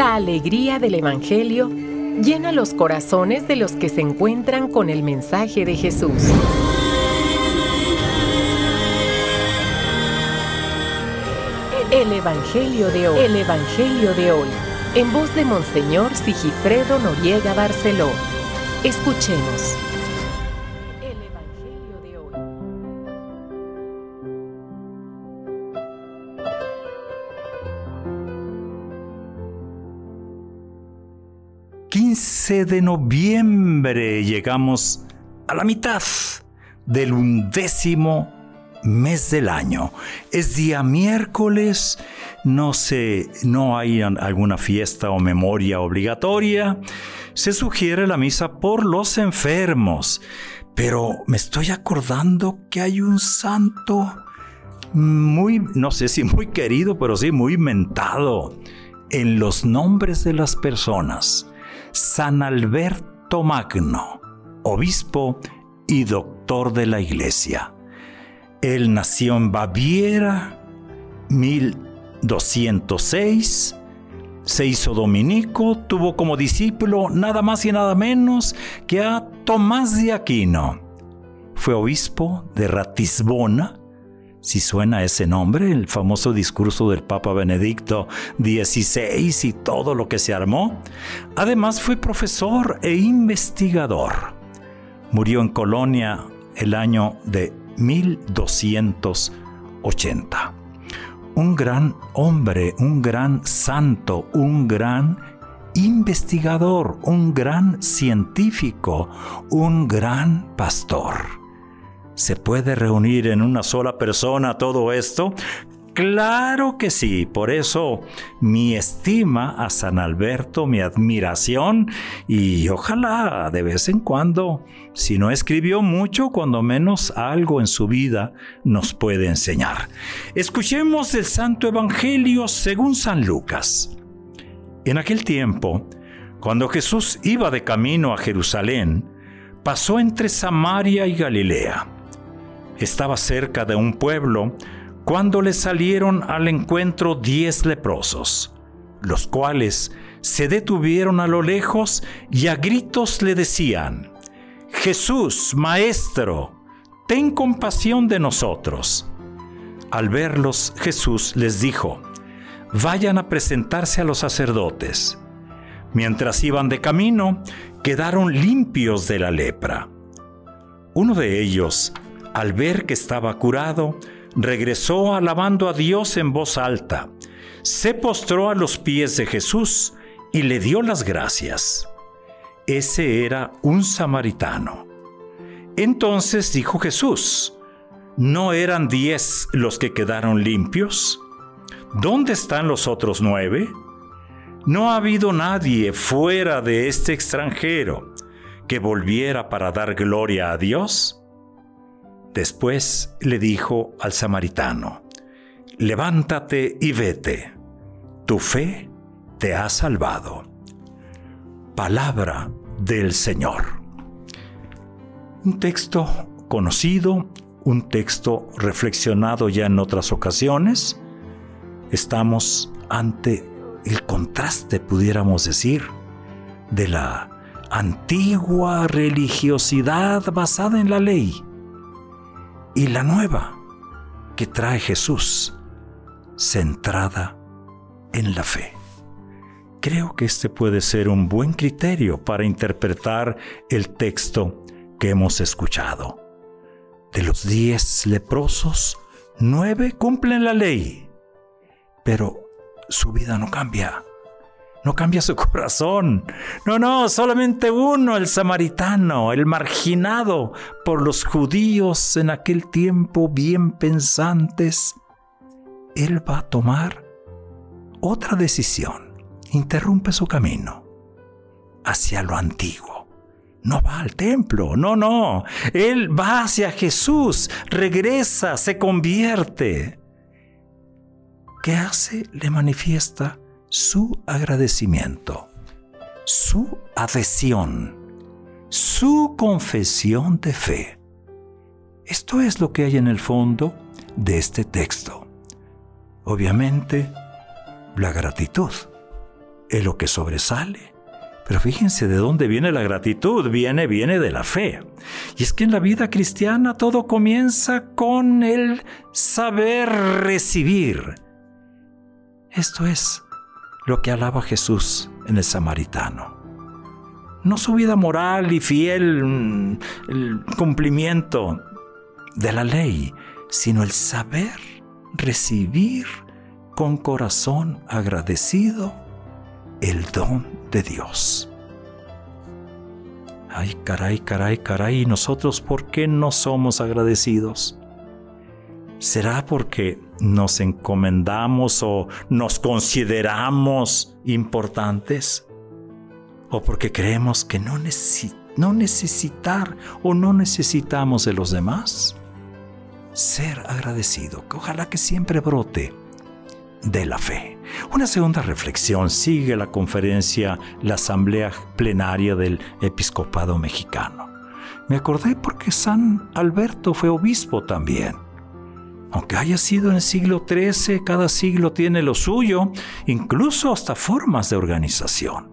La alegría del Evangelio llena los corazones de los que se encuentran con el mensaje de Jesús. El Evangelio de hoy. El Evangelio de hoy. En voz de Monseñor Sigifredo Noriega Barceló. Escuchemos. El Evangelio de hoy. 15 de noviembre llegamos a la mitad del 11º mes del año. Es día miércoles, no hay alguna fiesta o memoria obligatoria. Se sugiere la misa por los enfermos, pero me estoy acordando que hay un santo muy, no sé si muy querido, pero sí muy mentado en los nombres de las personas. San Alberto Magno, obispo y doctor de la Iglesia. Él nació en Baviera, 1206, se hizo dominico, tuvo como discípulo nada más y nada menos que a Tomás de Aquino. Fue obispo de Ratisbona, si suena ese nombre, el famoso discurso del Papa Benedicto XVI y todo lo que se armó. Además fue profesor e investigador. Murió en Colonia el año de 1280. Un gran hombre, un gran santo, un gran investigador, un gran científico, un gran pastor. ¿Se puede reunir en una sola persona todo esto? ¡Claro que sí! Por eso mi estima a San Alberto, mi admiración, y ojalá de vez en cuando, si no escribió mucho, cuando menos algo en su vida nos puede enseñar. Escuchemos el Santo Evangelio según San Lucas. En aquel tiempo, cuando Jesús iba de camino a Jerusalén, pasó entre Samaria y Galilea. Estaba cerca de un pueblo cuando le salieron al encuentro 10 leprosos, los cuales se detuvieron a lo lejos y a gritos le decían: «Jesús, Maestro, ten compasión de nosotros». Al verlos, Jesús les dijo: «Vayan a presentarse a los sacerdotes». Mientras iban de camino, quedaron limpios de la lepra. Uno de ellos, al ver que estaba curado, regresó alabando a Dios en voz alta. Se postró a los pies de Jesús y le dio las gracias. Ese era un samaritano. Entonces dijo Jesús: ¿no eran 10 los que quedaron limpios? ¿Dónde están los otros 9? No ha habido nadie fuera de este extranjero que volviera para dar gloria a Dios. Después le dijo al samaritano: «Levántate y vete, tu fe te ha salvado». Palabra del Señor. Un texto conocido, un texto reflexionado ya en otras ocasiones. Estamos ante el contraste, pudiéramos decir, de la antigua religiosidad basada en la ley y la nueva que trae Jesús, centrada en la fe. Creo que este puede ser un buen criterio para interpretar el texto que hemos escuchado. De los 10 leprosos, 9 cumplen la ley, pero su vida no cambia. No cambia su corazón. No, solamente uno, el samaritano, el marginado por los judíos en aquel tiempo bien pensantes. Él va a tomar otra decisión. Interrumpe su camino hacia lo antiguo. No va al templo, no. Él va hacia Jesús, regresa, se convierte. ¿Qué hace? Le manifiesta su agradecimiento, su adhesión, su confesión de fe. Esto es lo que hay en el fondo de este texto. Obviamente, la gratitud, es lo que sobresale. Pero fíjense de dónde viene la gratitud. Viene de la fe. Y es que en la vida cristiana todo comienza con el saber recibir. Esto es lo que alaba Jesús en el samaritano. No su vida moral y fiel, el cumplimiento de la ley, sino el saber recibir con corazón agradecido el don de Dios. Ay, caray, ¿y nosotros por qué no somos agradecidos? ¿Será porque nos encomendamos o nos consideramos importantes? ¿O porque creemos que no necesitar o no necesitamos de los demás? Ser agradecido, que ojalá que siempre brote de la fe. Una segunda reflexión. Sigue la conferencia, la asamblea plenaria del episcopado mexicano. Me acordé porque San Alberto fue obispo también. Aunque haya sido en el siglo XIII, cada siglo tiene lo suyo, incluso hasta formas de organización.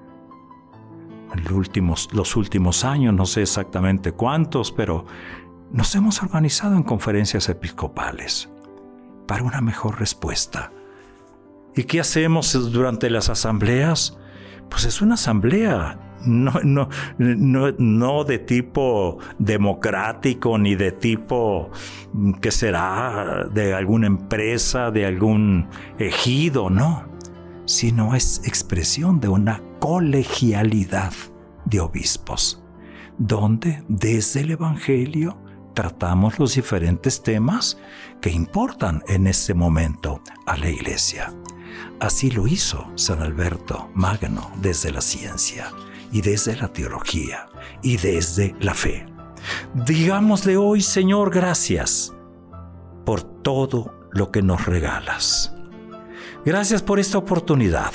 Los últimos años, no sé exactamente cuántos, pero nos hemos organizado en conferencias episcopales para una mejor respuesta. ¿Y qué hacemos durante las asambleas? Pues es una asamblea, no de tipo democrático, ni de tipo que será de alguna empresa, de algún ejido, no. Sino es expresión de una colegialidad de obispos, donde desde el Evangelio tratamos los diferentes temas que importan en este momento a la Iglesia. Así lo hizo San Alberto Magno desde la ciencia y desde la teología y desde la fe. Digámosle hoy, Señor, gracias por todo lo que nos regalas. Gracias por esta oportunidad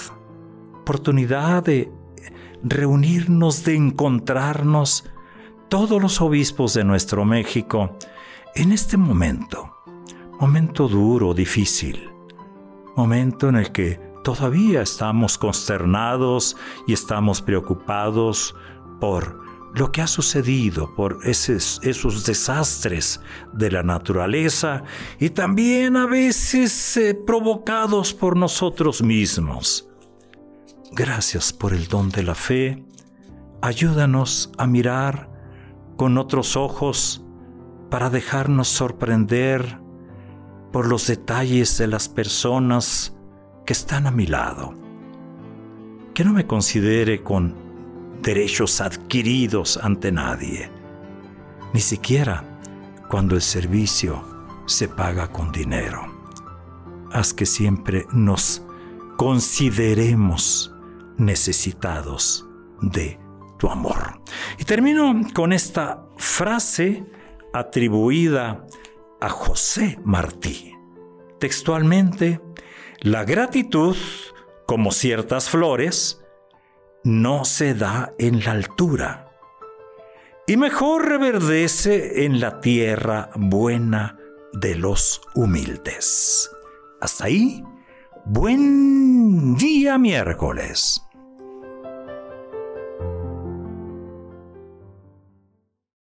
de reunirnos, de encontrarnos todos los obispos de nuestro México en este momento duro, difícil, momento en el que todavía estamos consternados y estamos preocupados por lo que ha sucedido, por esos desastres de la naturaleza y también a veces provocados por nosotros mismos. Gracias por el don de la fe. Ayúdanos a mirar con otros ojos para dejarnos sorprender por los detalles de las personas que están a mi lado. Que no me considere con derechos adquiridos ante nadie, ni siquiera cuando el servicio se paga con dinero. Haz que siempre nos consideremos necesitados de tu amor. Y termino con esta frase atribuida a José Martí. Textualmente, la gratitud, como ciertas flores, no se da en la altura, y mejor reverdece en la tierra buena de los humildes. Hasta ahí, buen día miércoles.